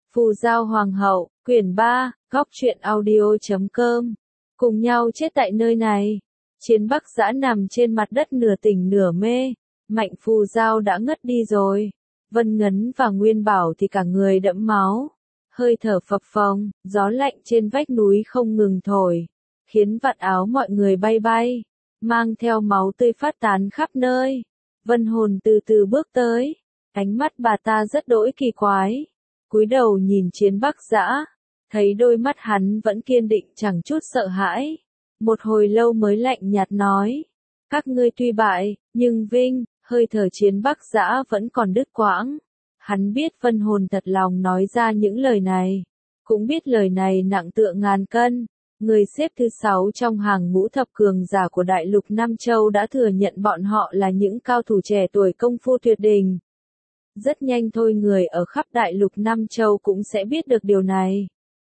Phù Giao Hoàng hậu, quyển 3, góc truyện audio.com. Cùng nhau chết tại nơi này. Chiến Bắc Dã nằm trên mặt đất nửa tỉnh nửa mê. Mạnh Phù Giao đã ngất đi rồi. Vân Ngấn và Nguyên Bảo thì cả người đẫm máu. Hơi thở phập phồng, gió lạnh trên vách núi không ngừng thổi, khiến vạt áo mọi người bay bay, mang theo máu tươi phát tán khắp nơi. Vân Hồn từ từ bước tới, ánh mắt bà ta rất đỗi kỳ quái, cúi đầu nhìn Chiến Bắc Dã, thấy đôi mắt hắn vẫn kiên định chẳng chút sợ hãi. Một hồi lâu mới lạnh nhạt nói, các ngươi tuy bại, nhưng vinh. Hơi thở Chiến Bắc Dã vẫn còn đứt quãng. Hắn biết Vân Hồn thật lòng nói ra những lời này, cũng biết lời này nặng tựa ngàn cân. Người xếp thứ 6 trong hàng ngũ thập cường giả của đại lục Nam Châu đã thừa nhận bọn họ là những cao thủ trẻ tuổi công phu tuyệt đỉnh. Rất nhanh thôi người ở khắp đại lục Nam Châu cũng sẽ biết được điều này.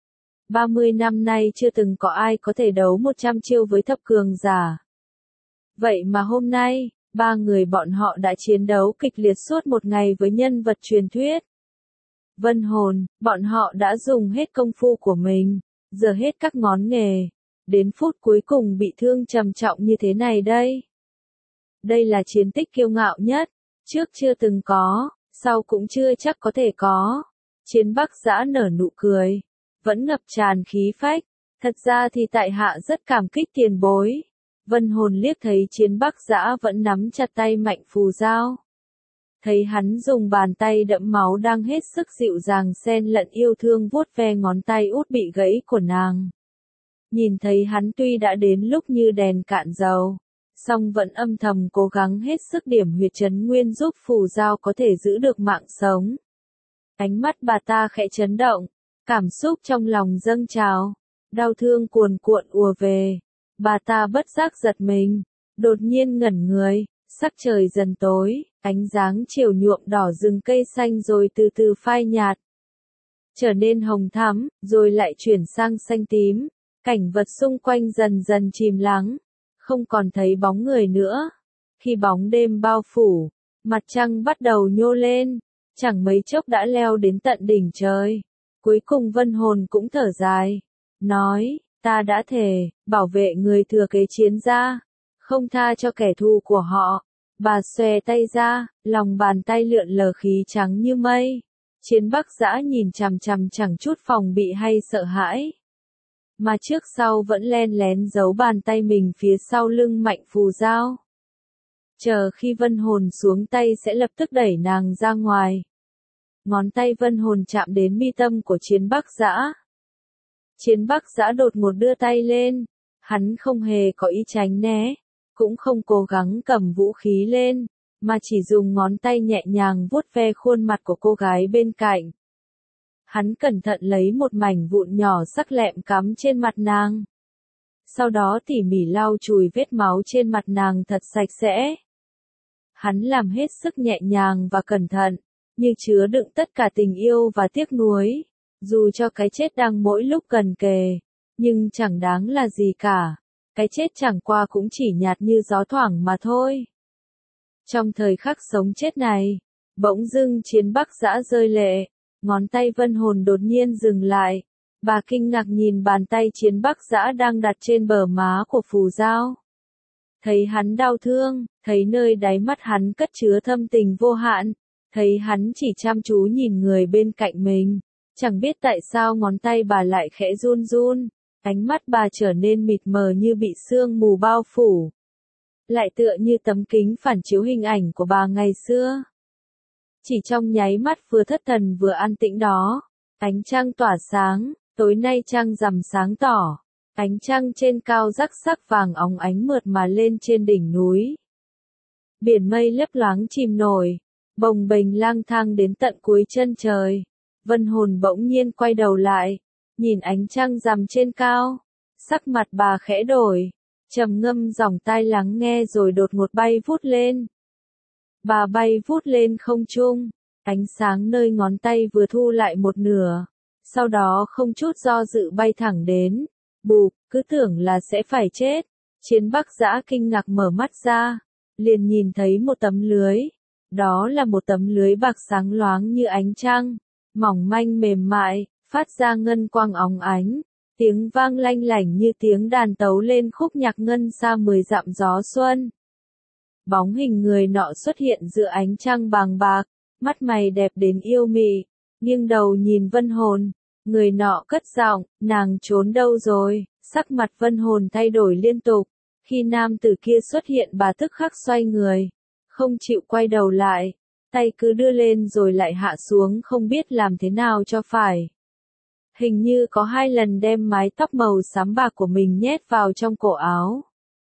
30 năm nay chưa từng có ai có thể đấu 100 chiêu với thập cường giả. Vậy mà hôm nay, ba người bọn họ đã chiến đấu kịch liệt suốt một ngày với nhân vật truyền thuyết. Vân Hồn, bọn họ đã dùng hết công phu của mình, giờ hết các ngón nghề, đến phút cuối cùng bị thương trầm trọng như thế này đây. Đây là chiến tích kiêu ngạo nhất, trước chưa từng có, sau cũng chưa chắc có thể có. Chiến Bắc Dã nở nụ cười, vẫn ngập tràn khí phách, thật ra thì tại hạ rất cảm kích tiền bối. Vân Hồn liếc thấy Chiến Bắc Dã vẫn nắm chặt tay Mạnh Phù Giao. Thấy hắn dùng bàn tay đẫm máu đang hết sức dịu dàng xen lẫn yêu thương vuốt ve ngón tay út bị gãy của nàng. Nhìn thấy hắn tuy đã đến lúc như đèn cạn dầu, song vẫn âm thầm cố gắng hết sức điểm huyệt trấn nguyên giúp Phù Giao có thể giữ được mạng sống. Ánh mắt bà ta khẽ chấn động, cảm xúc trong lòng dâng trào, đau thương cuồn cuộn ùa về. Bà ta bất giác giật mình, đột nhiên ngẩn người, sắc trời dần tối, ánh dáng chiều nhuộm đỏ rừng cây xanh rồi từ từ phai nhạt, trở nên hồng thắm, rồi lại chuyển sang xanh tím, cảnh vật xung quanh dần dần chìm lắng, không còn thấy bóng người nữa. Khi bóng đêm bao phủ, mặt trăng bắt đầu nhô lên, chẳng mấy chốc đã leo đến tận đỉnh trời. Cuối cùng Vân Hồn cũng thở dài, nói, ta đã thề, bảo vệ người thừa kế Chiến gia, không tha cho kẻ thù của họ. Bà xòe tay ra, lòng bàn tay lượn lờ khí trắng như mây. Chiến Bắc Dã nhìn chằm chằm chẳng chút phòng bị hay sợ hãi, mà trước sau vẫn len lén giấu bàn tay mình phía sau lưng Mạnh Phù Giao. Chờ khi Vân Hồn xuống tay sẽ lập tức đẩy nàng ra ngoài. Ngón tay Vân Hồn chạm đến mi tâm của Chiến Bắc Dã. Chiến Bắc Dã đột ngột đưa tay lên, hắn không hề có ý tránh né, cũng không cố gắng cầm vũ khí lên, mà chỉ dùng ngón tay nhẹ nhàng vuốt ve khuôn mặt của cô gái bên cạnh. Hắn cẩn thận lấy một mảnh vụn nhỏ sắc lẹm cắm trên mặt nàng. Sau đó tỉ mỉ lau chùi vết máu trên mặt nàng thật sạch sẽ. Hắn làm hết sức nhẹ nhàng và cẩn thận, như chứa đựng tất cả tình yêu và tiếc nuối. Dù cho cái chết đang mỗi lúc gần kề, nhưng chẳng đáng là gì cả. Cái chết chẳng qua cũng chỉ nhạt như gió thoảng mà thôi. Trong thời khắc sống chết này, bỗng dưng Chiến Bắc Dã rơi lệ, ngón tay Vân Hồn đột nhiên dừng lại. Bà kinh ngạc nhìn bàn tay Chiến Bắc Dã đang đặt trên bờ má của Phù Giao. Thấy hắn đau thương, thấy nơi đáy mắt hắn cất chứa thâm tình vô hạn, thấy hắn chỉ chăm chú nhìn người bên cạnh mình. Chẳng biết tại sao ngón tay bà lại khẽ run run, ánh mắt bà trở nên mịt mờ như bị sương mù bao phủ. Lại tựa như tấm kính phản chiếu hình ảnh của bà ngày xưa. Chỉ trong nháy mắt vừa thất thần vừa an tĩnh đó, ánh trăng tỏa sáng, tối nay trăng rằm sáng tỏ, ánh trăng trên cao rắc sắc vàng óng ánh mượt mà lên trên đỉnh núi. Biển mây lấp loáng chìm nổi, bồng bềnh lang thang đến tận cuối chân trời. Vân Hồn bỗng nhiên quay đầu lại, nhìn ánh trăng rằm trên cao, sắc mặt bà khẽ đổi, trầm ngâm dòng tai lắng nghe rồi đột ngột bay vút lên. Bà bay vút lên không trung, ánh sáng nơi ngón tay vừa thu lại một nửa, sau đó không chút do dự bay thẳng đến, bụp, cứ tưởng là sẽ phải chết. Chiến Bắc Dã kinh ngạc mở mắt ra, liền nhìn thấy một tấm lưới, đó là một tấm lưới bạc sáng loáng như ánh trăng. mỏng manh mềm mại, phát ra ngân quang óng ánh, tiếng vang lanh lảnh như tiếng đàn tấu lên khúc nhạc ngân xa 10 dặm gió xuân. Bóng hình người nọ xuất hiện giữa ánh trăng bàng bạc, mắt mày đẹp đến yêu mị, nghiêng đầu nhìn Vân Hồn, người nọ cất giọng, nàng trốn đâu rồi, sắc mặt Vân Hồn thay đổi liên tục, khi nam tử kia xuất hiện bà tức khắc xoay người, không chịu quay đầu lại, tay cứ đưa lên rồi lại hạ xuống không biết làm thế nào cho phải. Hình như có 2 lần đem mái tóc màu xám bạc của mình nhét vào trong cổ áo.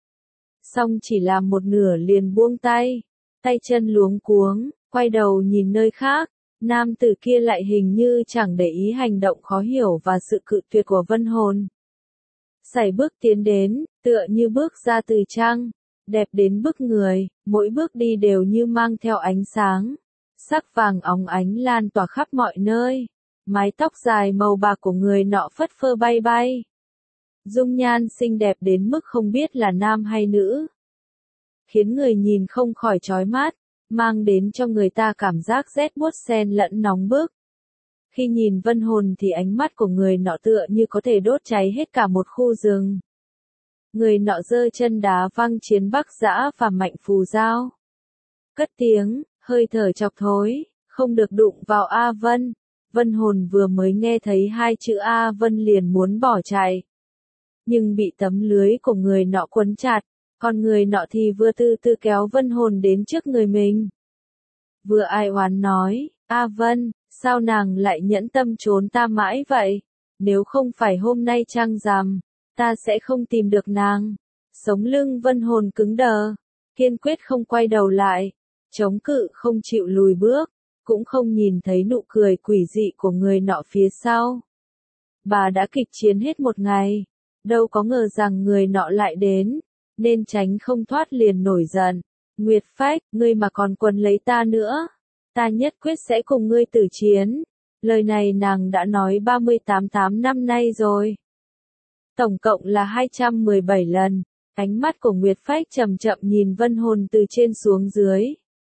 Xong chỉ làm một nửa liền buông tay, tay chân luống cuống, quay đầu nhìn nơi khác, nam tử kia lại hình như chẳng để ý hành động khó hiểu và sự cự tuyệt của Vân Hồn. Sải bước tiến đến, tựa như bước ra từ trăng, đẹp đến bức người, mỗi bước đi đều như mang theo ánh sáng, sắc vàng óng ánh lan tỏa khắp mọi nơi, mái tóc dài màu bạc của người nọ phất phơ bay bay. Dung nhan xinh đẹp đến mức không biết là nam hay nữ, khiến người nhìn không khỏi chói mắt, mang đến cho người ta cảm giác rét buốt xen lẫn nóng bức. Khi nhìn Vân Hồn thì ánh mắt của người nọ tựa như có thể đốt cháy hết cả một khu rừng. Người nọ giơ chân đá văng Chiến Bắc Dã và Mạnh Phù Giao. Cất tiếng, hơi thở chọc thối, không được đụng vào A Vân. Vân Hồn vừa mới nghe thấy 2 chữ A Vân liền muốn bỏ chạy. Nhưng bị tấm lưới của người nọ quấn chặt, còn người nọ thì vừa từ từ kéo Vân Hồn đến trước người mình. Vừa ai oán nói, A Vân, sao nàng lại nhẫn tâm trốn ta mãi vậy? Nếu không phải hôm nay trăng rằm, ta sẽ không tìm được nàng. Sống lưng Vân Hồn cứng đờ, kiên quyết không quay đầu lại, chống cự không chịu lùi bước, cũng không nhìn thấy nụ cười quỷ dị của người nọ phía sau. Bà đã kịch chiến hết một ngày, đâu có ngờ rằng người nọ lại đến, nên tránh không thoát liền nổi giận. Nguyệt Phách, ngươi mà còn quấn lấy ta nữa, ta nhất quyết sẽ cùng ngươi tử chiến. Lời này nàng đã nói 38 năm nay rồi. Tổng cộng là 217 lần, ánh mắt của Nguyệt Phách chậm chậm nhìn Vân Hồn từ trên xuống dưới.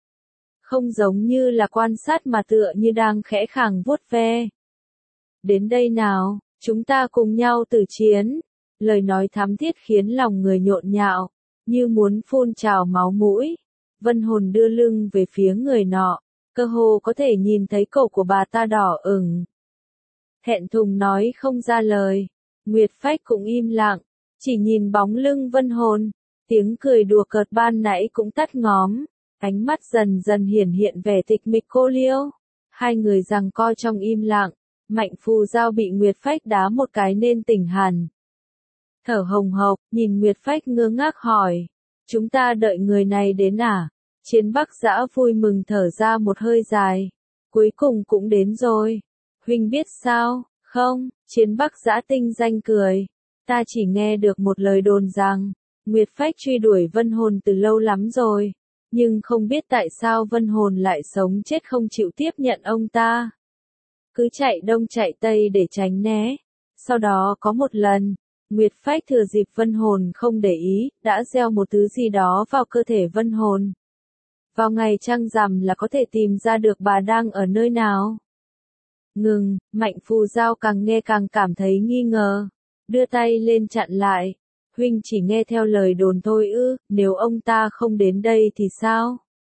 Không giống như là quan sát mà tựa như đang khẽ khàng vuốt ve. Đến đây nào, chúng ta cùng nhau tử chiến. Lời nói thắm thiết khiến lòng người nhộn nhạo, như muốn phun trào máu mũi. Vân Hồn đưa lưng về phía người nọ, cơ hồ có thể nhìn thấy cổ của bà ta đỏ ửng. Thẹn thùng nói không ra lời, Nguyệt Phách cũng im lặng, chỉ nhìn bóng lưng Vân Hồn, tiếng cười đùa cợt ban nãy cũng tắt ngóm, ánh mắt dần dần hiển hiện vẻ tịch mịch cô liêu. 2 người giằng co trong im lặng, Mạnh Phù Giao bị Nguyệt Phách đá một cái nên tỉnh hẳn. Thở hồng hộc, nhìn Nguyệt Phách ngơ ngác hỏi, chúng ta đợi người này đến à? Chiến Bắc Dã vui mừng thở ra một hơi dài, cuối cùng cũng đến rồi. Huynh biết sao, không? Chiến Bắc Dã tinh danh cười, ta chỉ nghe được một lời đồn rằng, Nguyệt Phách truy đuổi Vân Hồn từ lâu lắm rồi, nhưng không biết tại sao Vân Hồn lại sống chết không chịu tiếp nhận ông ta. Cứ chạy đông chạy tây để tránh né. Sau đó có một lần, Nguyệt Phách thừa dịp Vân Hồn không để ý, đã gieo một thứ gì đó vào cơ thể Vân Hồn. Vào ngày trăng rằm là có thể tìm ra được bà đang ở nơi nào. Ngừng, Mạnh Phù Giao càng nghe càng cảm thấy nghi ngờ, đưa tay lên chặn lại. Huynh chỉ nghe theo lời đồn thôi ư, nếu ông ta không đến đây thì sao?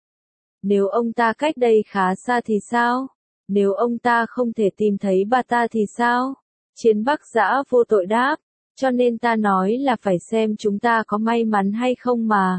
Nếu ông ta cách đây khá xa thì sao? Nếu ông ta không thể tìm thấy bà ta thì sao? Chiến Bắc Dã vô tội đáp, cho nên ta nói là phải xem chúng ta có may mắn hay không mà.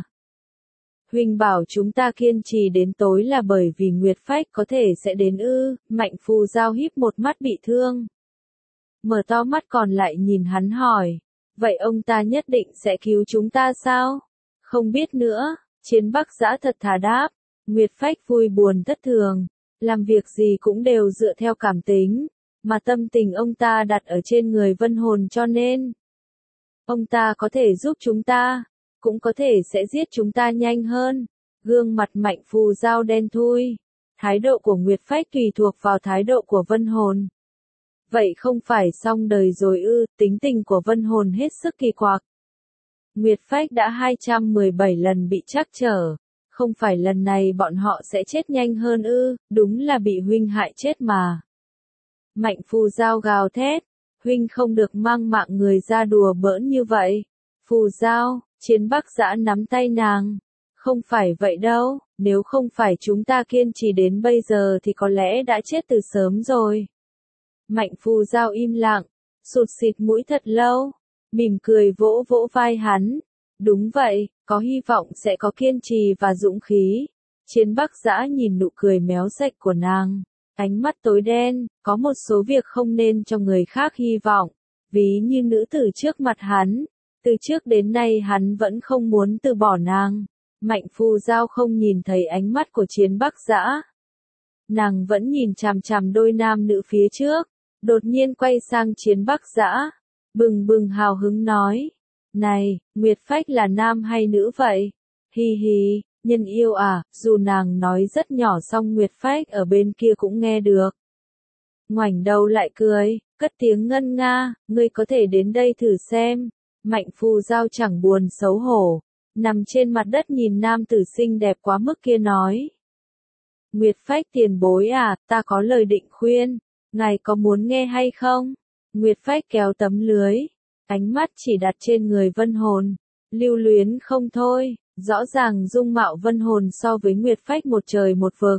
Huynh bảo chúng ta kiên trì đến tối là bởi vì Nguyệt Phách có thể sẽ đến ư? Mạnh Phù Giao híp một mắt bị thương, mở to mắt còn lại nhìn hắn hỏi, vậy ông ta nhất định sẽ cứu chúng ta sao? Không biết nữa, Chiến Bắc Dã thật thà đáp, Nguyệt Phách vui buồn thất thường, làm việc gì cũng đều dựa theo cảm tính, mà tâm tình ông ta đặt ở trên người Vân Hồn cho nên ông ta có thể giúp chúng ta, cũng có thể sẽ giết chúng ta nhanh hơn. Gương mặt Mạnh Phù Giao đen thui, thái độ của Nguyệt Phách tùy thuộc vào thái độ của Vân Hồn. Vậy không phải xong đời rồi ư? Tính tình của Vân Hồn hết sức kỳ quặc. Nguyệt Phách đã 217 lần bị trắc trở, không phải lần này bọn họ sẽ chết nhanh hơn ư? Đúng là bị huynh hại chết mà. Mạnh Phù Giao gào thét, huynh không được mang mạng người ra đùa bỡn như vậy. Phù Giao, Chiến Bắc Giã nắm tay nàng. Không phải vậy đâu, nếu không phải chúng ta kiên trì đến bây giờ thì có lẽ đã chết từ sớm rồi. Mạnh Phù Giao im lặng, sụt sịt mũi thật lâu, mỉm cười vỗ vỗ vai hắn. Đúng vậy, có hy vọng sẽ có kiên trì và dũng khí. Chiến Bắc Giã nhìn nụ cười méo sạch của nàng, ánh mắt tối đen, có một số việc không nên cho người khác hy vọng, ví như nữ tử trước mặt hắn. Từ trước đến nay hắn vẫn không muốn từ bỏ nàng. Mạnh Phù Giao không nhìn thấy ánh mắt của Chiến Bắc Giã. Nàng vẫn nhìn chằm chằm đôi nam nữ phía trước, đột nhiên quay sang Chiến Bắc Giã, bừng bừng hào hứng nói. Này, Nguyệt Phách là nam hay nữ vậy? Hi hi, nhân yêu à, dù nàng nói rất nhỏ song Nguyệt Phách ở bên kia cũng nghe được. Ngoảnh đầu lại cười, cất tiếng ngân nga, ngươi có thể đến đây thử xem. Mạnh Phù Giao chẳng buồn xấu hổ, nằm trên mặt đất nhìn nam tử xinh đẹp quá mức kia nói. Nguyệt Phách tiền bối à, ta có lời định khuyên, ngài có muốn nghe hay không? Nguyệt Phách kéo tấm lưới, ánh mắt chỉ đặt trên người Vân Hồn, lưu luyến không thôi, rõ ràng dung mạo Vân Hồn so với Nguyệt Phách một trời một vực.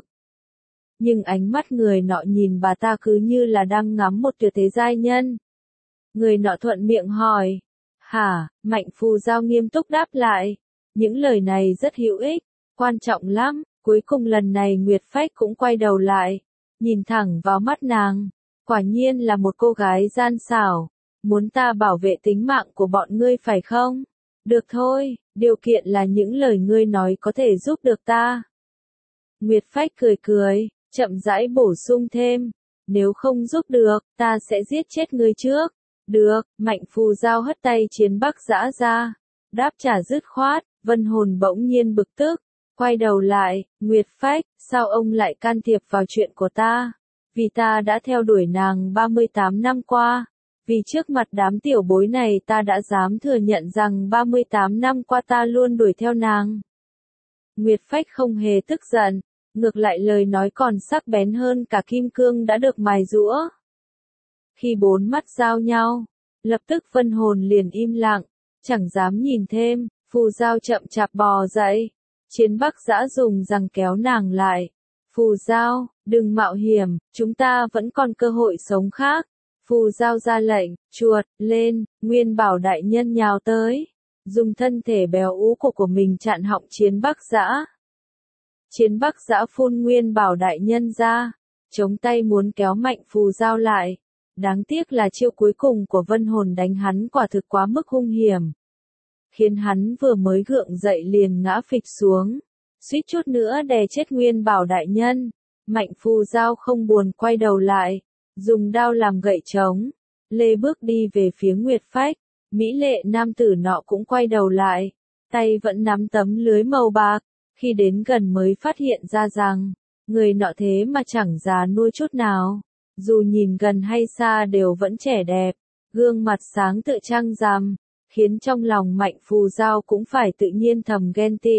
Nhưng ánh mắt người nọ nhìn bà ta cứ như là đang ngắm một tuyệt thế giai nhân. Người nọ thuận miệng hỏi. Hả, Mạnh Phù Giao nghiêm túc đáp lại. Những lời này rất hữu ích, quan trọng lắm. Cuối cùng lần này Nguyệt Phách cũng quay đầu lại, nhìn thẳng vào mắt nàng. Quả nhiên là một cô gái gian xảo. Muốn ta bảo vệ tính mạng của bọn ngươi phải không? Được thôi, điều kiện là những lời ngươi nói có thể giúp được ta. Nguyệt Phách cười cười, chậm rãi bổ sung thêm. Nếu không giúp được, ta sẽ giết chết ngươi trước. Được, Mạnh Phù Giao hất tay Chiến Bắc Giã ra. Đáp trả dứt khoát, Vân Hồn bỗng nhiên bực tức. Quay đầu lại, Nguyệt Phách, sao ông lại can thiệp vào chuyện của ta? Vì ta đã theo đuổi nàng 38 năm qua. Vì trước mặt đám tiểu bối này ta đã dám thừa nhận rằng 38 năm qua ta luôn đuổi theo nàng. Nguyệt Phách không hề tức giận, ngược lại lời nói còn sắc bén hơn cả kim cương đã được mài giũa. Khi bốn mắt giao nhau, lập tức Vân Hồn liền im lặng, chẳng dám nhìn thêm. Phù Giao chậm chạp bò dậy, Chiến Bắc Giã dùng răng kéo nàng lại. Phù Giao, đừng mạo hiểm, chúng ta vẫn còn cơ hội sống khác. Phù Giao ra lệnh, chuột, lên, Nguyên Bảo đại nhân nhào tới, dùng thân thể béo ú của mình chặn họng Chiến Bắc Giã. Chiến Bắc Giã phun Nguyên Bảo đại nhân ra, chống tay muốn kéo Mạnh Phù Giao lại. Đáng tiếc là chiêu cuối cùng của Vân Hồn đánh hắn quả thực quá mức hung hiểm, khiến hắn vừa mới gượng dậy liền ngã phịch xuống, suýt chút nữa đè chết Nguyên Bảo đại nhân. Mạnh Phù Giao không buồn quay đầu lại, dùng đao làm gậy trống, lê bước đi về phía Nguyệt Phách. Mỹ lệ nam tử nọ cũng quay đầu lại, tay vẫn nắm tấm lưới màu bạc. Khi đến gần mới phát hiện ra rằng, người nọ thế mà chẳng già nua chút nào. Dù nhìn gần hay xa đều vẫn trẻ đẹp, gương mặt sáng tự trăng rằm, khiến trong lòng Mạnh Phù Giao cũng phải tự nhiên thầm ghen tị.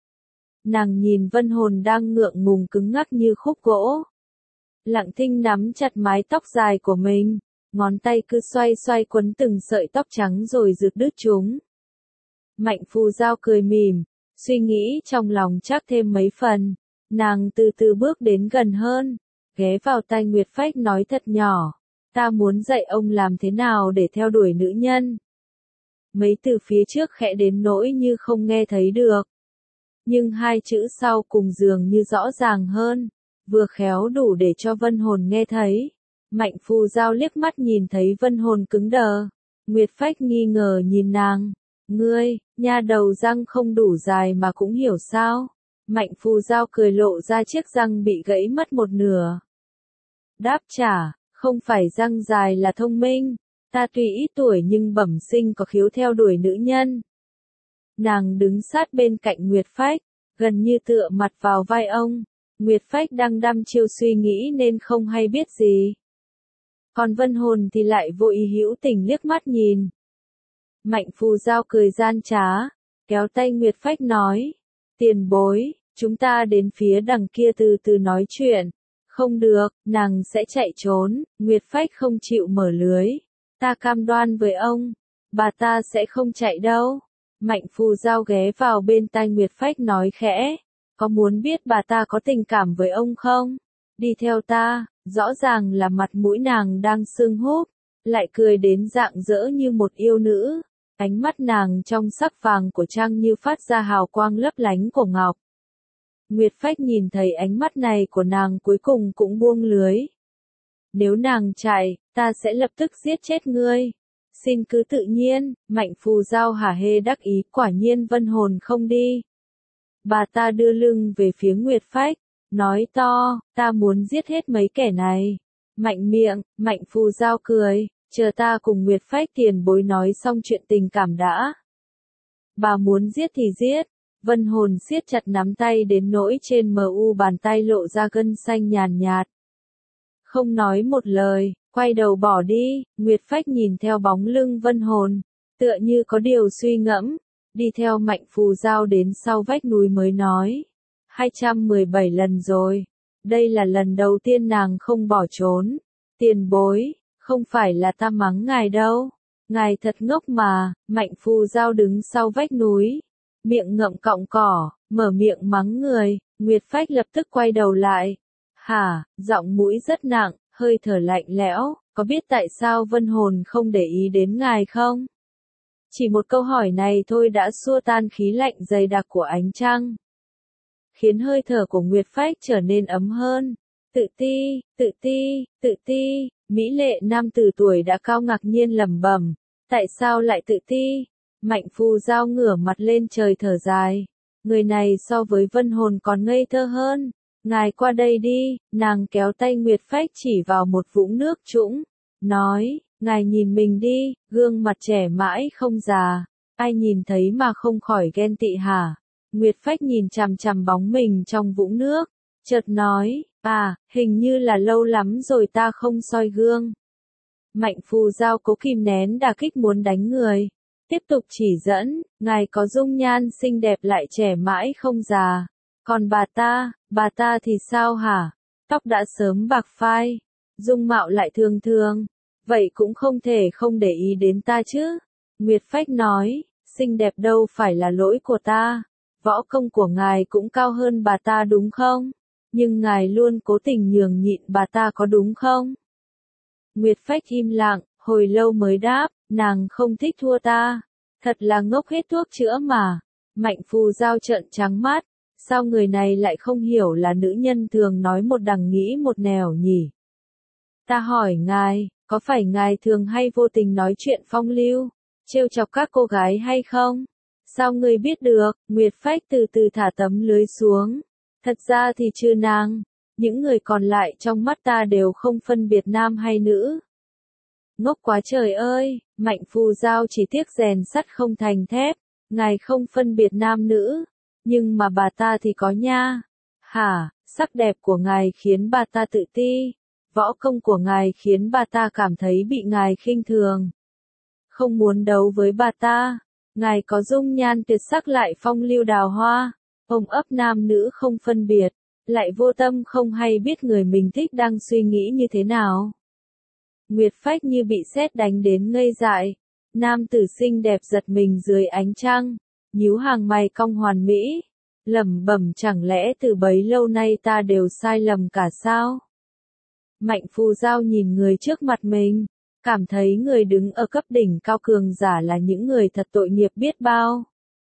Nàng nhìn Vân Hồn đang ngượng ngùng cứng ngắc như khúc gỗ. Lặng thinh nắm chặt mái tóc dài của mình, ngón tay cứ xoay xoay quấn từng sợi tóc trắng rồi giật đứt chúng. Mạnh Phù Giao cười mỉm, suy nghĩ trong lòng chắc thêm mấy phần. Nàng từ từ bước đến gần hơn, ghé vào tai Nguyệt Phách nói thật nhỏ. Ta muốn dạy ông làm thế nào để theo đuổi nữ nhân. Mấy từ phía trước khẽ đến nỗi như không nghe thấy được. Nhưng hai chữ sau cùng dường như rõ ràng hơn, vừa khéo đủ để cho Vân Hồn nghe thấy. Mạnh Phù Giao liếc mắt nhìn thấy Vân Hồn cứng đờ. Nguyệt Phách nghi ngờ nhìn nàng. Ngươi, nha đầu răng không đủ dài mà cũng hiểu sao? Mạnh Phù Giao cười lộ ra chiếc răng bị gãy mất một nửa. Đáp trả, không phải răng dài là thông minh. Ta tuy ít tuổi nhưng bẩm sinh có khiếu theo đuổi nữ nhân. Nàng đứng sát bên cạnh Nguyệt Phách, gần như tựa mặt vào vai ông. Nguyệt Phách đang đăm chiêu suy nghĩ nên không hay biết gì. Còn Vân Hồn thì lại vô ý hữu tình liếc mắt nhìn. Mạnh Phù Giao cười gian trá, kéo tay Nguyệt Phách nói. Tiền bối, chúng ta đến phía đằng kia từ từ nói chuyện. Không được, nàng sẽ chạy trốn, Nguyệt Phách không chịu mở lưới. Ta cam đoan với ông, bà ta sẽ không chạy đâu. Mạnh Phù Giao ghé vào bên tai Nguyệt Phách nói khẽ, có muốn biết bà ta có tình cảm với ông không? Đi theo ta, rõ ràng là mặt mũi nàng đang sưng húp, lại cười đến rạng rỡ như một yêu nữ. Ánh mắt nàng trong sắc vàng của trang như phát ra hào quang lấp lánh của ngọc. Nguyệt Phách nhìn thấy ánh mắt này của nàng cuối cùng cũng buông lưới. Nếu nàng chạy, ta sẽ lập tức giết chết ngươi. Xin cứ tự nhiên, Mạnh Phù Giao hả hê đắc ý, quả nhiên Vân Hồn không đi. Bà ta đưa lưng về phía Nguyệt Phách, nói to, ta muốn giết hết mấy kẻ này. Mạnh miệng, Mạnh Phù Giao cười, chờ ta cùng Nguyệt Phách tiền bối nói xong chuyện tình cảm đã. Bà muốn giết thì giết. Vân Hồn siết chặt nắm tay đến nỗi trên mu bàn tay lộ ra gân xanh nhàn nhạt. Không nói một lời, quay đầu bỏ đi. Nguyệt Phách nhìn theo bóng lưng Vân Hồn, tựa như có điều suy ngẫm, đi theo Mạnh Phù Giao đến sau vách núi mới nói. 217 lần rồi, đây là lần đầu tiên nàng không bỏ trốn. Tiền bối, không phải là ta mắng ngài đâu, ngài thật ngốc mà. Mạnh Phù Giao đứng sau vách núi, miệng ngậm cọng cỏ, mở miệng mắng người. Nguyệt Phách lập tức quay đầu lại. Hả, giọng mũi rất nặng, hơi thở lạnh lẽo, có biết tại sao Vân Hồn không để ý đến ngài không? Chỉ một câu hỏi này thôi đã xua tan khí lạnh dày đặc của ánh trăng, khiến hơi thở của Nguyệt Phách trở nên ấm hơn. Tự ti, tự ti, tự ti, mỹ lệ nam tử tuổi đã cao ngạc nhiên lẩm bẩm, tại sao lại tự ti? Mạnh Phù Giao ngửa mặt lên trời thở dài, người này so với Vân Hồn còn ngây thơ hơn. Ngài qua đây đi, nàng kéo tay Nguyệt Phách chỉ vào một vũng nước trũng, nói, ngài nhìn mình đi, gương mặt trẻ mãi không già, ai nhìn thấy mà không khỏi ghen tị hả? Nguyệt Phách nhìn chằm chằm bóng mình trong vũng nước, chợt nói, hình như là lâu lắm rồi ta không soi gương. Mạnh Phù Giao cố kìm nén đả kích muốn đánh người, tiếp tục chỉ dẫn, ngài có dung nhan xinh đẹp lại trẻ mãi không già. Còn bà ta thì sao hả? Tóc đã sớm bạc phai, dung mạo lại thường thường, vậy cũng không thể không để ý đến ta chứ. Nguyệt Phách nói, xinh đẹp đâu phải là lỗi của ta, võ công của ngài cũng cao hơn bà ta đúng không? Nhưng ngài luôn cố tình nhường nhịn bà ta có đúng không? Nguyệt Phách im lặng, hồi lâu mới đáp, nàng không thích thua ta, thật là ngốc hết thuốc chữa mà. Mạnh Phù Giao trợn trắng mắt. Sao người này lại không hiểu là nữ nhân thường nói một đằng nghĩ một nẻo nhỉ? Ta hỏi ngài, có phải ngài thường hay vô tình nói chuyện phong lưu, trêu chọc các cô gái hay không? Sao ngươi biết được? Nguyệt Phách từ từ thả tấm lưới xuống. Thật ra thì trừ nàng, những người còn lại trong mắt ta đều không phân biệt nam hay nữ. Ngốc quá trời ơi, Mạnh Phù Giao chỉ tiếc rèn sắt không thành thép, ngài không phân biệt nam nữ. Nhưng mà bà ta thì có nha. Hả, sắc đẹp của ngài khiến bà ta tự ti. Võ công của ngài khiến bà ta cảm thấy bị ngài khinh thường. Không muốn đấu với bà ta. Ngài có dung nhan tuyệt sắc lại phong lưu đào hoa. Ôm ấp nam nữ không phân biệt. Lại vô tâm không hay biết người mình thích đang suy nghĩ như thế nào. Nguyệt Phách như bị sét đánh đến ngây dại. Nam tử xinh đẹp giật mình dưới ánh trăng. Nhíu hàng mày cong hoàn mỹ, lẩm bẩm chẳng lẽ từ bấy lâu nay ta đều sai lầm cả sao? Mạnh Phù Giao nhìn người trước mặt mình, cảm thấy người đứng ở cấp đỉnh cao cường giả là những người thật tội nghiệp biết bao.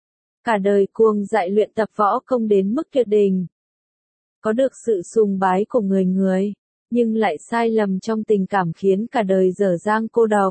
Cả đời cuồng dại luyện tập võ công đến mức tuyệt đỉnh, có được sự sùng bái của người người, nhưng lại sai lầm trong tình cảm khiến cả đời dở dang cô độc.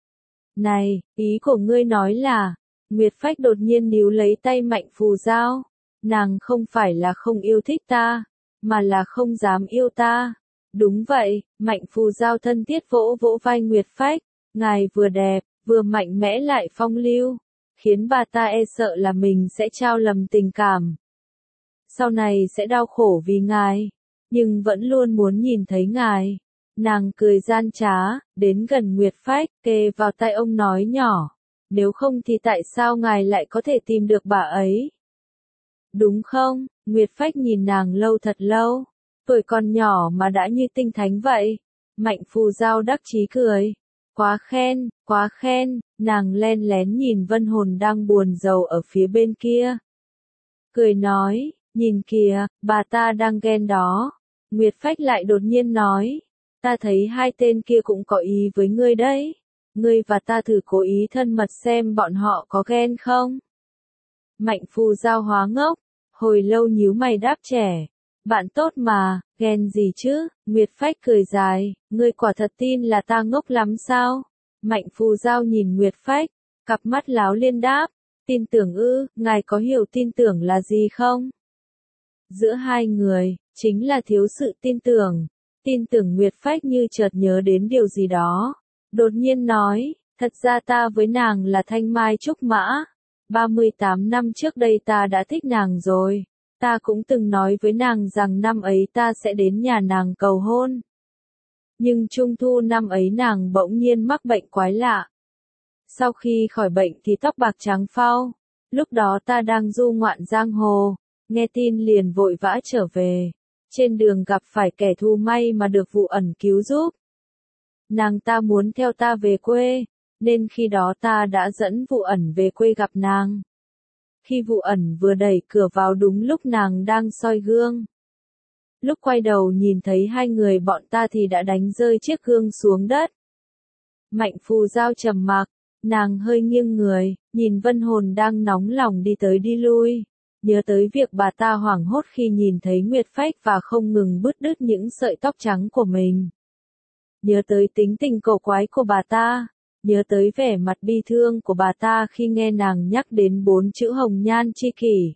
Này, ý của ngươi nói là... Nguyệt Phách đột nhiên níu lấy tay Mạnh Phù Giao. Nàng không phải là không yêu thích ta, mà là không dám yêu ta. Đúng vậy, Mạnh Phù Giao thân thiết vỗ vỗ vai Nguyệt Phách. Ngài vừa đẹp, vừa mạnh mẽ lại phong lưu, khiến bà ta e sợ là mình sẽ trao lầm tình cảm. Sau này sẽ đau khổ vì ngài, nhưng vẫn luôn muốn nhìn thấy ngài. Nàng cười gian trá, đến gần Nguyệt Phách, kề vào tai ông nói nhỏ. Nếu không thì tại sao ngài lại có thể tìm được bà ấy? Đúng không? Nguyệt Phách nhìn nàng lâu thật lâu, Tuổi còn nhỏ mà đã như tinh thánh vậy. Mạnh Phù Giao đắc chí cười. Quá khen, nàng len lén nhìn Vân Hồn đang buồn rầu ở phía bên kia. Cười nói, nhìn kìa, bà ta đang ghen đó. Nguyệt Phách lại đột nhiên nói, ta thấy hai tên kia cũng có ý với ngươi đấy. Ngươi và ta thử cố ý thân mật xem bọn họ có ghen không? Mạnh Phù Giao hóa ngốc, hồi lâu nhíu mày đáp trẻ. Bạn tốt mà, ghen gì chứ? Nguyệt Phách cười dài, ngươi quả thật tin là ta ngốc lắm sao? Mạnh Phù Giao nhìn Nguyệt Phách, cặp mắt láo liên đáp, tin tưởng ư, ngài có hiểu tin tưởng là gì không? Giữa hai người, chính là thiếu sự tin tưởng. Tin tưởng. Nguyệt Phách như chợt nhớ đến điều gì đó. Đột nhiên nói, thật ra ta với nàng là thanh mai trúc mã. 38 năm trước đây ta đã thích nàng rồi. Ta cũng từng nói với nàng rằng năm ấy ta sẽ đến nhà nàng cầu hôn. Nhưng trung thu năm ấy nàng bỗng nhiên mắc bệnh quái lạ. Sau khi khỏi bệnh thì tóc bạc trắng phau. Lúc đó ta đang du ngoạn giang hồ, nghe tin liền vội vã trở về. Trên đường gặp phải kẻ thù may mà được Vụ Ẩn cứu giúp. Nàng ta muốn theo ta về quê, nên khi đó ta đã dẫn Vụ Ẩn về quê gặp nàng. Khi Vụ Ẩn vừa đẩy cửa vào đúng lúc nàng đang soi gương. Lúc quay đầu nhìn thấy hai người bọn ta thì đã đánh rơi chiếc gương xuống đất. Mạnh Phù Giao trầm mặc, nàng hơi nghiêng người, nhìn Vân Hồn đang nóng lòng đi tới đi lui. Nhớ tới việc bà ta hoảng hốt khi nhìn thấy Nguyệt Phách và không ngừng bứt đứt những sợi tóc trắng của mình. Nhớ tới tính tình cổ quái của bà ta. Nhớ tới vẻ mặt bi thương của bà ta khi nghe nàng nhắc đến 4 chữ hồng nhan chi kỷ.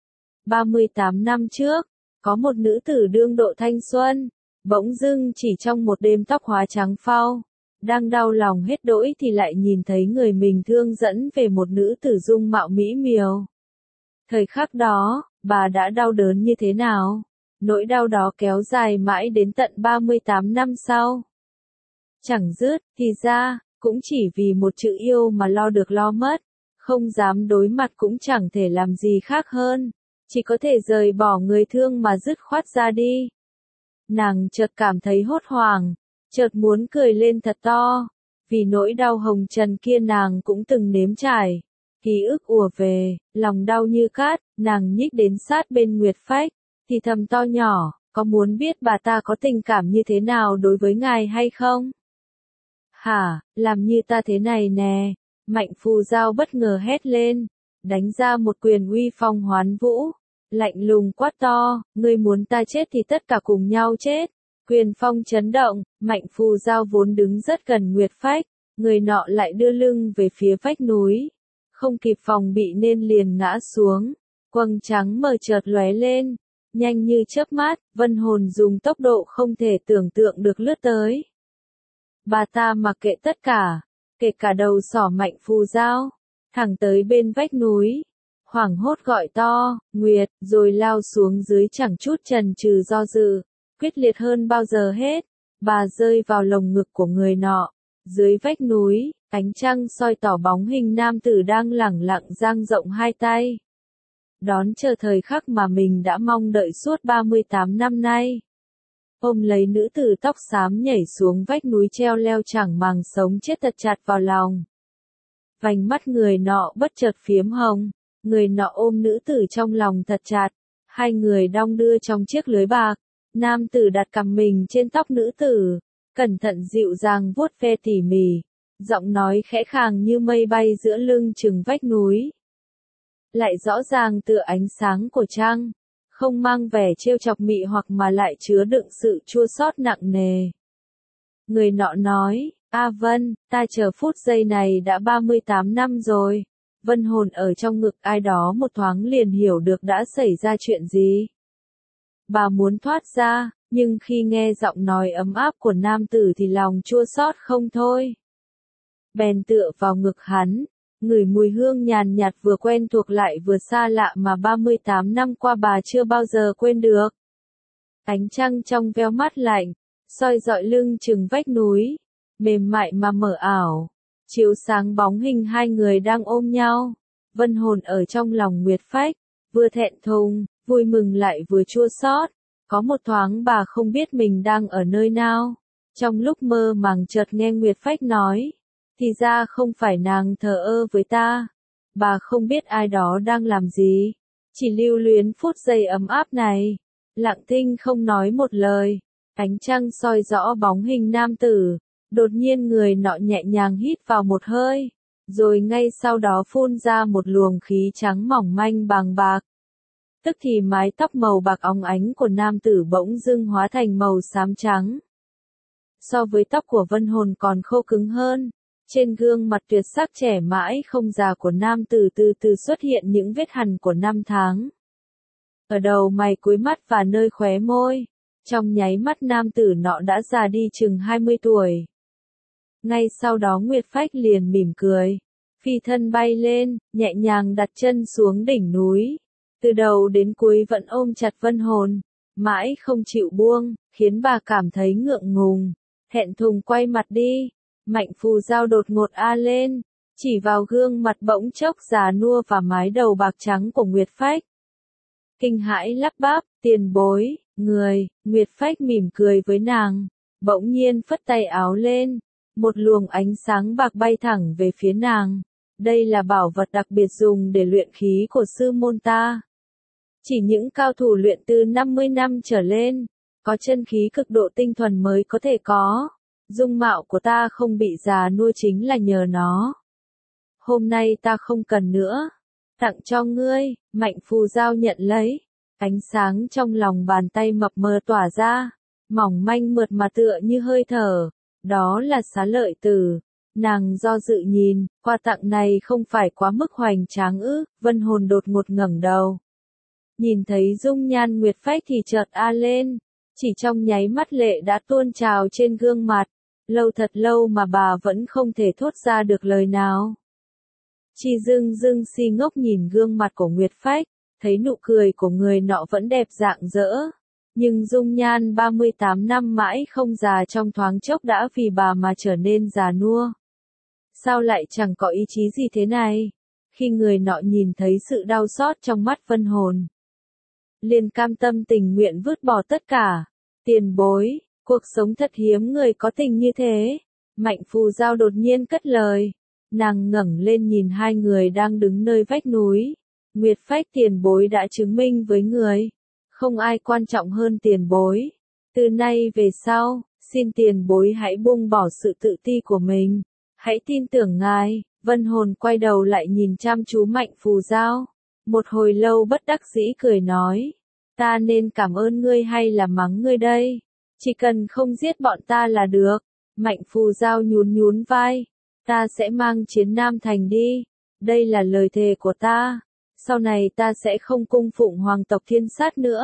38 năm trước, có một nữ tử đương độ thanh xuân, bỗng dưng chỉ trong một đêm tóc hóa trắng phau, đang đau lòng hết đỗi thì lại nhìn thấy người mình thương dẫn về một nữ tử dung mạo mỹ miều. Thời khắc đó, bà đã đau đớn như thế nào? Nỗi đau đó kéo dài mãi đến tận 38 năm sau. Chẳng dứt, thì ra, cũng chỉ vì một chữ yêu mà lo được lo mất, không dám đối mặt cũng chẳng thể làm gì khác hơn, chỉ có thể rời bỏ người thương mà dứt khoát ra đi. Nàng chợt cảm thấy hốt hoảng, chợt muốn cười lên thật to, vì nỗi đau hồng trần kia nàng cũng từng nếm trải. Ký ức ùa về, lòng đau như cát, nàng nhích đến sát bên Nguyệt Phách, thì thầm to nhỏ, có muốn biết bà ta có tình cảm như thế nào đối với ngài hay không? Hả, làm như ta thế này nè. Mạnh Phù Giao bất ngờ hét lên, đánh ra một quyền uy phong hoán vũ, lạnh lùng quát to, ngươi muốn ta chết thì tất cả cùng nhau chết. Quyền phong chấn động, Mạnh Phù Giao vốn đứng rất gần Nguyệt Phách, người nọ lại đưa lưng về phía vách núi, không kịp phòng bị nên liền ngã xuống. Quầng trắng mờ chợt lóe lên, nhanh như chớp mắt, Vân Hồn dùng tốc độ không thể tưởng tượng được lướt tới. Bà ta mặc kệ tất cả, kể cả đầu sỏ Mạnh Phù Giao, thẳng tới bên vách núi, hoảng hốt gọi to, Nguyệt, rồi lao xuống dưới chẳng chút chần chừ do dự, quyết liệt hơn bao giờ hết, bà rơi vào lồng ngực của người nọ. Dưới vách núi, ánh trăng soi tỏ bóng hình nam tử đang lẳng lặng dang rộng hai tay, đón chờ thời khắc mà mình đã mong đợi suốt 38 năm nay. Ôm lấy nữ tử tóc xám nhảy xuống vách núi treo leo chẳng màng sống chết thật chặt vào lòng. Vành mắt người nọ bất chợt phiếm hồng, người nọ ôm nữ tử trong lòng thật chặt, hai người đong đưa trong chiếc lưới bạc, nam tử đặt cằm mình trên tóc nữ tử, cẩn thận dịu dàng vuốt ve tỉ mỉ, giọng nói khẽ khàng như mây bay giữa lưng chừng vách núi. Lại rõ ràng tựa ánh sáng của trăng, không mang vẻ trêu chọc mị hoặc mà lại chứa đựng sự chua xót nặng nề. Người nọ nói, A Vân, ta chờ phút giây này đã 38 năm rồi. Vân Hồn ở trong ngực ai đó một thoáng liền hiểu được đã xảy ra chuyện gì. Bà muốn thoát ra, nhưng khi nghe giọng nói ấm áp của nam tử thì lòng chua xót không thôi. Bèn tựa vào ngực hắn, ngửi mùi hương nhàn nhạt vừa quen thuộc lại vừa xa lạ mà 38 năm qua bà chưa bao giờ quên được. Ánh trăng trong veo mát lạnh, soi dọi lưng chừng vách núi, mềm mại mà mờ ảo, chiếu sáng bóng hình hai người đang ôm nhau. Vân Hồn ở trong lòng Nguyệt Phách, vừa thẹn thùng, vui mừng lại vừa chua xót. Có một thoáng bà không biết mình đang ở nơi nào. Trong lúc mơ màng chợt nghe Nguyệt Phách nói, thì ra không phải nàng thờ ơ với ta. Bà không biết ai đó đang làm gì, chỉ lưu luyến phút giây ấm áp này. Lặng thinh không nói một lời, ánh trăng soi rõ bóng hình nam tử. Đột nhiên người nọ nhẹ nhàng hít vào một hơi, rồi ngay sau đó phun ra một luồng khí trắng mỏng manh bàng bạc. Tức thì mái tóc màu bạc óng ánh của nam tử bỗng dưng hóa thành màu xám trắng. So với tóc của Vân Hồn còn khô cứng hơn, trên gương mặt tuyệt sắc trẻ mãi không già của nam tử từ từ xuất hiện những vết hằn của năm tháng. Ở đầu mày cuối mắt và nơi khóe môi, trong nháy mắt nam tử nọ đã già đi chừng 20 tuổi. Ngay sau đó Nguyệt Phách liền mỉm cười, phi thân bay lên, nhẹ nhàng đặt chân xuống đỉnh núi. Từ đầu đến cuối vẫn ôm chặt Vân Hồn, mãi không chịu buông, khiến bà cảm thấy ngượng ngùng, thẹn thùng quay mặt đi. Mạnh Phù Giao đột ngột a lên, chỉ vào gương mặt bỗng chốc già nua và mái đầu bạc trắng của Nguyệt Phách. Kinh hãi lắp bắp, tiền bối, Nguyệt Phách mỉm cười với nàng, bỗng nhiên phất tay áo lên, một luồng ánh sáng bạc bay thẳng về phía nàng. Đây là bảo vật đặc biệt dùng để luyện khí của sư môn ta. Chỉ những cao thủ luyện từ 50 năm trở lên, có chân khí cực độ tinh thuần mới có thể có. Dung mạo của ta không bị già nua chính là nhờ nó. Hôm nay ta không cần nữa. Tặng cho ngươi. Mạnh Phù Giao nhận lấy. Ánh sáng trong lòng bàn tay mập mờ tỏa ra, mỏng manh mượt mà tựa như hơi thở. Đó là Xá Lợi Tử. Nàng do dự nhìn, quà tặng này không phải quá mức hoành tráng ư? Vân Hồn đột ngột ngẩng đầu. Nhìn thấy dung nhan Nguyệt Phách thì chợt a lên, chỉ trong nháy mắt lệ đã tuôn trào trên gương mặt. Lâu thật lâu mà bà vẫn không thể thốt ra được lời nào. Chi dưng dưng si ngốc nhìn gương mặt của Nguyệt Phách, thấy nụ cười của người nọ vẫn đẹp rạng rỡ. Nhưng dung nhan 38 năm mãi không già trong thoáng chốc đã vì bà mà trở nên già nua. Sao lại chẳng có ý chí gì thế này? Khi người nọ nhìn thấy sự đau xót trong mắt Vân Hồn, liền cam tâm tình nguyện vứt bỏ tất cả. Tiền bối, cuộc sống thật hiếm người có tình như thế. Mạnh Phù Giao đột nhiên cất lời. Nàng ngẩng lên nhìn hai người đang đứng nơi vách núi. Nguyệt Phách, tiền bối đã chứng minh với người, không ai quan trọng hơn tiền bối. Từ nay về sau, xin tiền bối hãy buông bỏ sự tự ti của mình. Hãy tin tưởng ngài. Vân Hồn quay đầu lại nhìn chăm chú Mạnh Phù Giao. Một hồi lâu bất đắc dĩ cười nói. Ta nên cảm ơn ngươi hay là mắng ngươi đây? Chỉ cần không giết bọn ta là được. Mạnh Phù Giao nhún nhún vai. Ta sẽ mang chiến Nam Thành đi. Đây là lời thề của ta. Sau này ta sẽ không cung phụng hoàng tộc Thiên Sát nữa.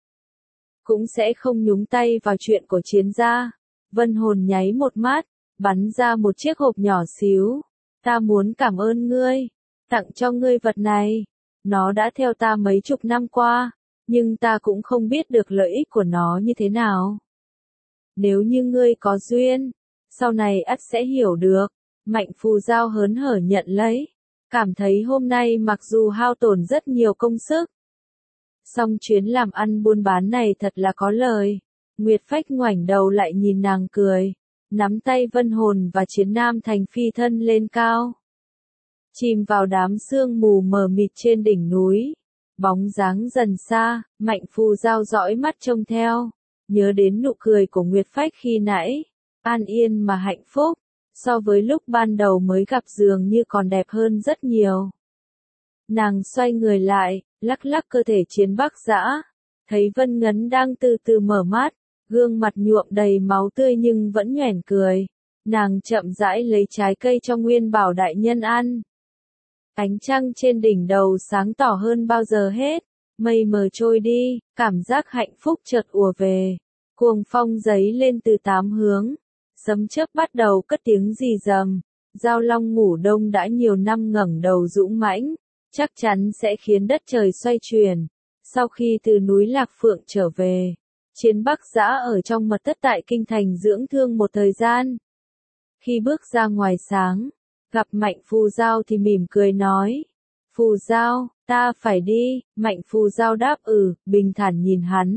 Cũng sẽ không nhúng tay vào chuyện của Chiến gia. Vân Hồn nháy một mắt, bắn ra một chiếc hộp nhỏ xíu. Ta muốn cảm ơn ngươi. Tặng cho ngươi vật này. Nó đã theo ta mấy chục năm qua, nhưng ta cũng không biết được lợi ích của nó như thế nào. Nếu như ngươi có duyên, sau này ắt sẽ hiểu được. Mạnh Phù Giao hớn hở nhận lấy, cảm thấy hôm nay mặc dù hao tổn rất nhiều công sức, song chuyến làm ăn buôn bán này thật là có lời. Nguyệt Phách ngoảnh đầu lại nhìn nàng cười, nắm tay Vân Hồn và Chiến Nam Thành phi thân lên cao, chìm vào đám sương mù mờ mịt trên đỉnh núi. Bóng dáng dần xa, Mạnh Phù Giao dõi mắt trông theo, nhớ đến nụ cười của Nguyệt Phách khi nãy, an yên mà hạnh phúc, so với lúc ban đầu mới gặp dường như còn đẹp hơn rất nhiều. Nàng xoay người lại, lắc lắc cơ thể Chiến Bắc Dã, thấy Vân Ngấn đang từ từ mở mắt, gương mặt nhuộm đầy máu tươi nhưng vẫn nhoẻn cười. Nàng chậm rãi lấy trái cây cho Nguyên Bảo đại nhân ăn. Ánh trăng trên đỉnh đầu sáng tỏ hơn bao giờ hết, mây mờ trôi đi, cảm giác hạnh phúc chợt ùa về. Cuồng phong giấy lên từ tám hướng, sấm chớp bắt đầu cất tiếng rì rầm. Giao Long ngủ đông đã nhiều năm ngẩng đầu dũng mãnh, chắc chắn sẽ khiến đất trời xoay chuyển. Sau khi từ núi Lạc Phượng trở về, Chiến Bắc Dã ở trong mật thất tại kinh thành dưỡng thương một thời gian. Khi bước ra ngoài sáng, gặp Mạnh Phù Giao thì mỉm cười nói. Phù Giao, ta phải đi. Mạnh Phù Giao đáp bình thản nhìn hắn.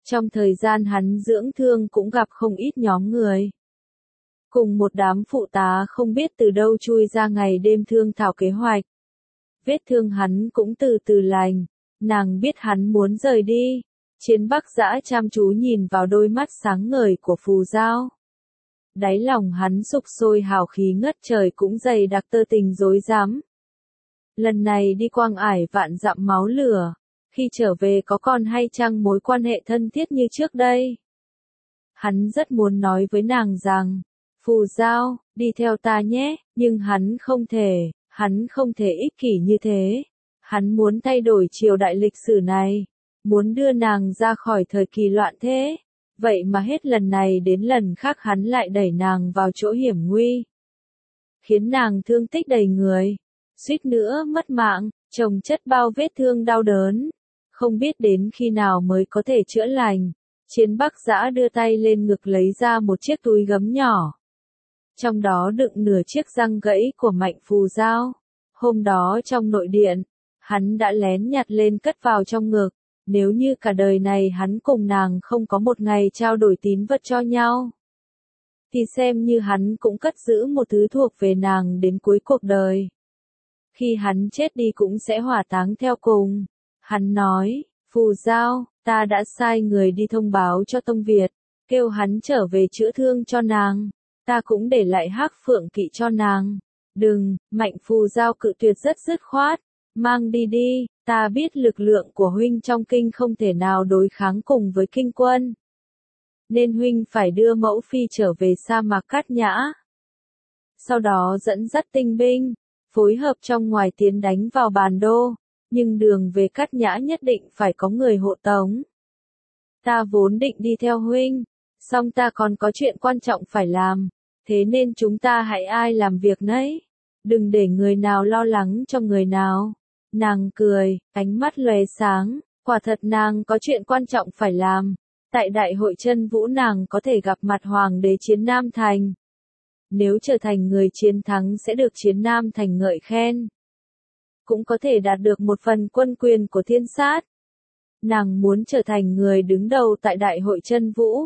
Trong thời gian hắn dưỡng thương cũng gặp không ít nhóm người. Cùng một đám phụ tá không biết từ đâu chui ra ngày đêm thương thảo kế hoạch. Vết thương hắn cũng từ từ lành, nàng biết hắn muốn rời đi. Chiến Bắc Dã chăm chú nhìn vào đôi mắt sáng ngời của Phù Giao. Đáy lòng hắn sục sôi hào khí ngất trời cũng dày đặc tơ tình rối rắm. Lần này đi quang ải vạn dặm máu lửa, khi trở về có còn hay chăng mối quan hệ thân thiết như trước đây? Hắn rất muốn nói với nàng rằng, Phù Giao, đi theo ta nhé, nhưng hắn không thể ích kỷ như thế. Hắn muốn thay đổi triều đại lịch sử này, muốn đưa nàng ra khỏi thời kỳ loạn thế. Vậy mà hết lần này đến lần khác hắn lại đẩy nàng vào chỗ hiểm nguy. Khiến nàng thương tích đầy người, suýt nữa mất mạng, chồng chất bao vết thương đau đớn. Không biết đến khi nào mới có thể chữa lành. Chiến Bắc Dã đưa tay lên ngực lấy ra một chiếc túi gấm nhỏ. Trong đó đựng nửa chiếc răng gãy của Mạnh Phù Giao. Hôm đó trong nội điện, hắn đã lén nhặt lên cất vào trong ngực. Nếu như cả đời này hắn cùng nàng không có một ngày trao đổi tín vật cho nhau, thì xem như hắn cũng cất giữ một thứ thuộc về nàng đến cuối cuộc đời. Khi hắn chết đi cũng sẽ hỏa táng theo cùng. Hắn nói, Phù Giao, ta đã sai người đi thông báo cho Tông Việt, kêu hắn trở về chữa thương cho nàng. Ta cũng để lại Hắc Phượng Kỵ cho nàng. Đừng, Mạnh Phù Giao cự tuyệt rất dứt khoát. Mang đi đi, ta biết lực lượng của huynh trong kinh không thể nào đối kháng cùng với kinh quân. Nên huynh phải đưa mẫu phi trở về sa mạc Cát Nhã. Sau đó dẫn dắt tinh binh, phối hợp trong ngoài tiến đánh vào Bàn Đô, nhưng đường về Cát Nhã nhất định phải có người hộ tống. Ta vốn định đi theo huynh, song ta còn có chuyện quan trọng phải làm, thế nên chúng ta hãy ai làm việc nấy, đừng để người nào lo lắng cho người nào. Nàng cười, ánh mắt lóe sáng, quả thật nàng có chuyện quan trọng phải làm. Tại Đại hội Chân Vũ nàng có thể gặp mặt Hoàng đế Chiến Nam Thành. Nếu trở thành người chiến thắng sẽ được Chiến Nam Thành ngợi khen. Cũng có thể đạt được một phần quân quyền của Thiên Sát. Nàng muốn trở thành người đứng đầu tại Đại hội Chân Vũ.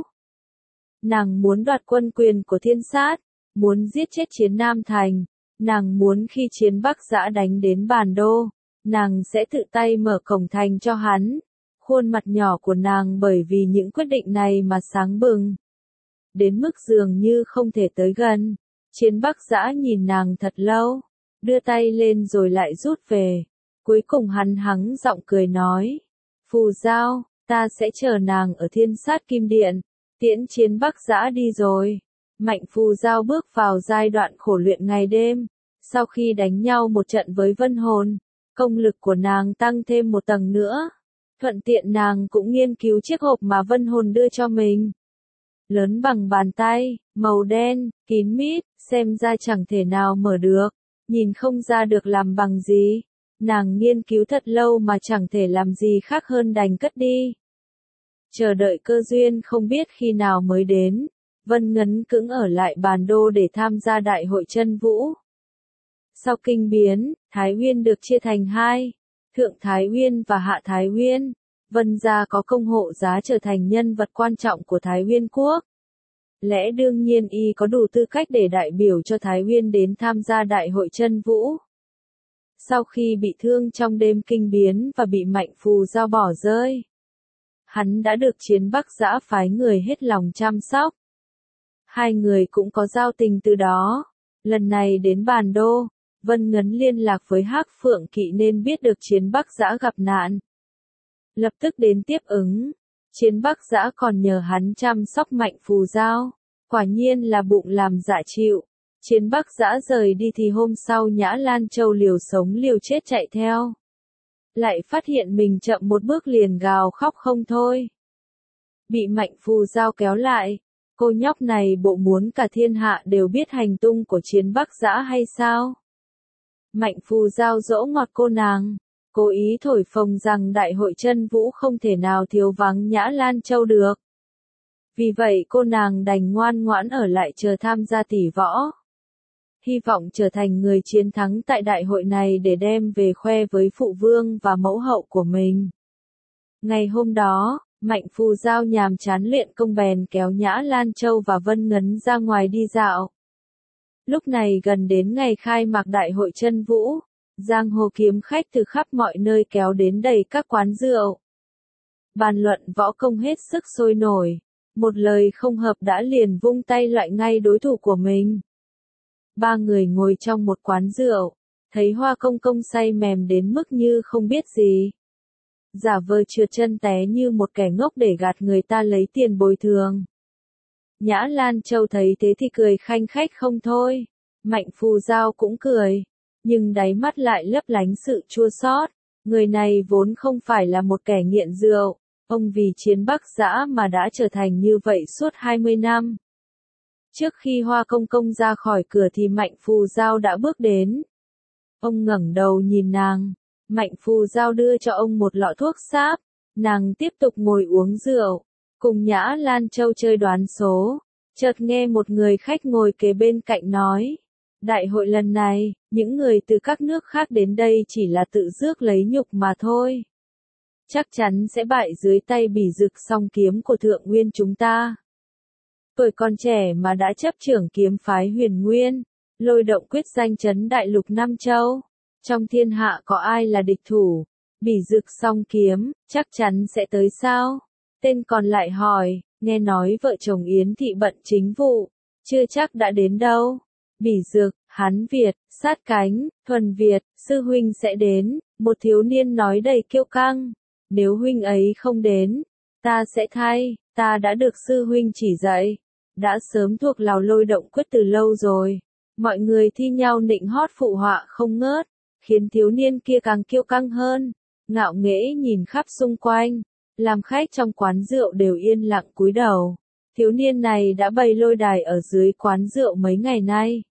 Nàng muốn đoạt quân quyền của Thiên Sát, muốn giết chết Chiến Nam Thành. Nàng muốn khi Chiến Bắc Dã đánh đến Bàn Đô, nàng sẽ tự tay mở cổng thành cho hắn. Khuôn mặt nhỏ của nàng bởi vì những quyết định này mà sáng bừng. Đến mức dường như không thể tới gần. Chiến Bắc Dã nhìn nàng thật lâu, đưa tay lên rồi lại rút về. Cuối cùng hắn hắng giọng cười nói, Phù Giao, ta sẽ chờ nàng ở Thiên Sát Kim Điện. Tiễn Chiến Bắc Dã đi rồi. Mạnh Phù Giao bước vào giai đoạn khổ luyện ngày đêm. Sau khi đánh nhau một trận với Vân Hồn, công lực của nàng tăng thêm một tầng nữa. Thuận tiện nàng cũng nghiên cứu chiếc hộp mà Vân Hồn đưa cho mình. Lớn bằng bàn tay, màu đen, kín mít, xem ra chẳng thể nào mở được, nhìn không ra được làm bằng gì. Nàng nghiên cứu thật lâu mà chẳng thể làm gì khác hơn đành cất đi. Chờ đợi cơ duyên không biết khi nào mới đến, Vân Ngấn Cưỡng ở lại Bàn Đô để tham gia Đại hội Chân Vũ. Sau kinh biến, Thái Uyên được chia thành hai, Thượng Thái Uyên và Hạ Thái Uyên. Vân gia có công hộ giá trở thành nhân vật quan trọng của Thái Uyên quốc. Lẽ đương nhiên y có đủ tư cách để đại biểu cho Thái Uyên đến tham gia Đại hội Chân Vũ. Sau khi bị thương trong đêm kinh biến và bị Mạnh Phù Giao bỏ rơi, hắn đã được Chiến Bắc Dã phái người hết lòng chăm sóc. Hai người cũng có giao tình từ đó. Lần này đến Bàn Đô, Vân Ngấn liên lạc với Hắc Phượng Kỵ nên biết được Chiến Bắc Dã gặp nạn. Lập tức đến tiếp ứng. Chiến Bắc Dã còn nhờ hắn chăm sóc Mạnh Phù Giao. Quả nhiên là bụng làm dạ chịu. Chiến Bắc Dã rời đi thì hôm sau Nhã Lan Châu liều sống liều chết chạy theo. Lại phát hiện mình chậm một bước liền gào khóc không thôi. Bị Mạnh Phù Giao kéo lại. Cô nhóc này bộ muốn cả thiên hạ đều biết hành tung của Chiến Bắc Dã hay sao? Mạnh Phù Giao dỗ ngọt cô nàng. Cố ý thổi phồng rằng Đại hội Chân Vũ không thể nào thiếu vắng Nhã Lan Châu được. Vì vậy cô nàng đành ngoan ngoãn ở lại chờ tham gia tỷ võ. Hy vọng trở thành người chiến thắng tại đại hội này để đem về khoe với phụ vương và mẫu hậu của mình. Ngày hôm đó, Mạnh Phù Giao nhàm chán luyện công bèn kéo Nhã Lan Châu và Vân Ngấn ra ngoài đi dạo. Lúc này gần đến ngày khai mạc đại hội chân vũ, giang hồ kiếm khách từ khắp mọi nơi kéo đến đầy các quán rượu. Bàn luận võ công hết sức sôi nổi, một lời không hợp đã liền vung tay loại ngay đối thủ của mình. Ba người ngồi trong một quán rượu, thấy Hoa Công Công say mềm đến mức như không biết gì. Giả vờ trượt chân té như một kẻ ngốc để gạt người ta lấy tiền bồi thường. Nhã Lan Châu thấy thế thì cười khanh khách không thôi, Mạnh Phù Giao cũng cười, nhưng đáy mắt lại lấp lánh sự chua xót. Người này vốn không phải là một kẻ nghiện rượu, ông vì chiến Bắc Dã mà đã trở thành như vậy suốt 20 năm. Trước khi Hoa Công Công ra khỏi cửa thì Mạnh Phù Giao đã bước đến. Ông ngẩng đầu nhìn nàng, Mạnh Phù Giao đưa cho ông một lọ thuốc sáp, nàng tiếp tục ngồi uống rượu, cùng Nhã Lan Châu chơi đoán số. Chợt nghe một người khách ngồi kế bên cạnh nói, đại hội lần này, những người từ các nước khác đến đây chỉ là tự rước lấy nhục mà thôi. Chắc chắn sẽ bại dưới tay Bỉ Dực song kiếm của Thượng Nguyên chúng ta. Tuổi còn trẻ mà đã chấp trưởng kiếm phái Huyền Nguyên, lôi động quyết danh chấn đại lục Nam Châu. Trong thiên hạ có ai là địch thủ? Bỉ Dực song kiếm, chắc chắn sẽ tới sao? Tên còn lại hỏi, nghe nói vợ chồng Yến Thị bận chính vụ, chưa chắc đã đến đâu. Bỉ Dực, Hán Việt, Sát Cánh, Thuần Việt, sư huynh sẽ đến, một thiếu niên nói đầy kiêu căng. Nếu huynh ấy không đến, ta sẽ thay, ta đã được sư huynh chỉ dạy. Đã sớm thuộc lào lôi động quyết từ lâu rồi. Mọi người thi nhau nịnh hót phụ họa không ngớt, khiến thiếu niên kia càng kiêu căng hơn, ngạo nghễ nhìn khắp xung quanh. Làm khách trong quán rượu đều yên lặng cúi đầu. Thiếu niên này đã bày lôi đài ở dưới quán rượu mấy ngày nay.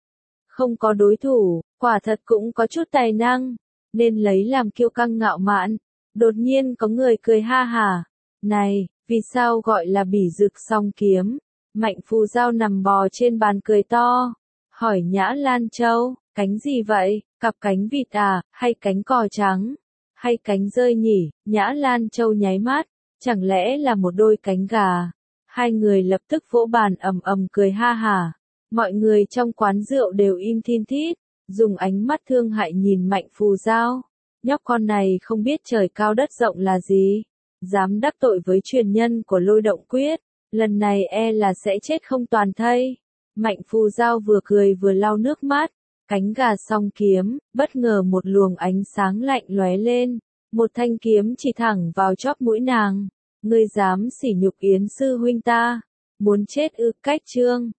Không có đối thủ, quả thật cũng có chút tài năng, nên lấy làm kiêu căng ngạo mạn. Đột nhiên có người cười ha hả. Này, vì sao gọi là Bỉ Dực song kiếm? Mạnh Phù Giao nằm bò trên bàn cười to. Hỏi Nhã Lan Châu, cánh gì vậy? Cặp cánh vịt à, hay cánh cò trắng? Hay cánh rơi nhỉ? Nhã Lan Châu nháy mắt, chẳng lẽ là một đôi cánh gà? Hai người lập tức vỗ bàn ầm ầm cười ha hả. Mọi người trong quán rượu đều im thin thít, dùng ánh mắt thương hại nhìn Mạnh Phù Giao. Nhóc con này không biết trời cao đất rộng là gì, dám đắc tội với truyền nhân của lôi động quyết, lần này e là sẽ chết không toàn thây. Mạnh Phù Giao vừa cười vừa lau nước mắt, cánh gà song kiếm, bất ngờ một luồng ánh sáng lạnh lóe lên, một thanh kiếm chỉ thẳng vào chóp mũi nàng. Ngươi dám sỉ nhục Yến sư huynh ta, muốn chết ư? Cách chương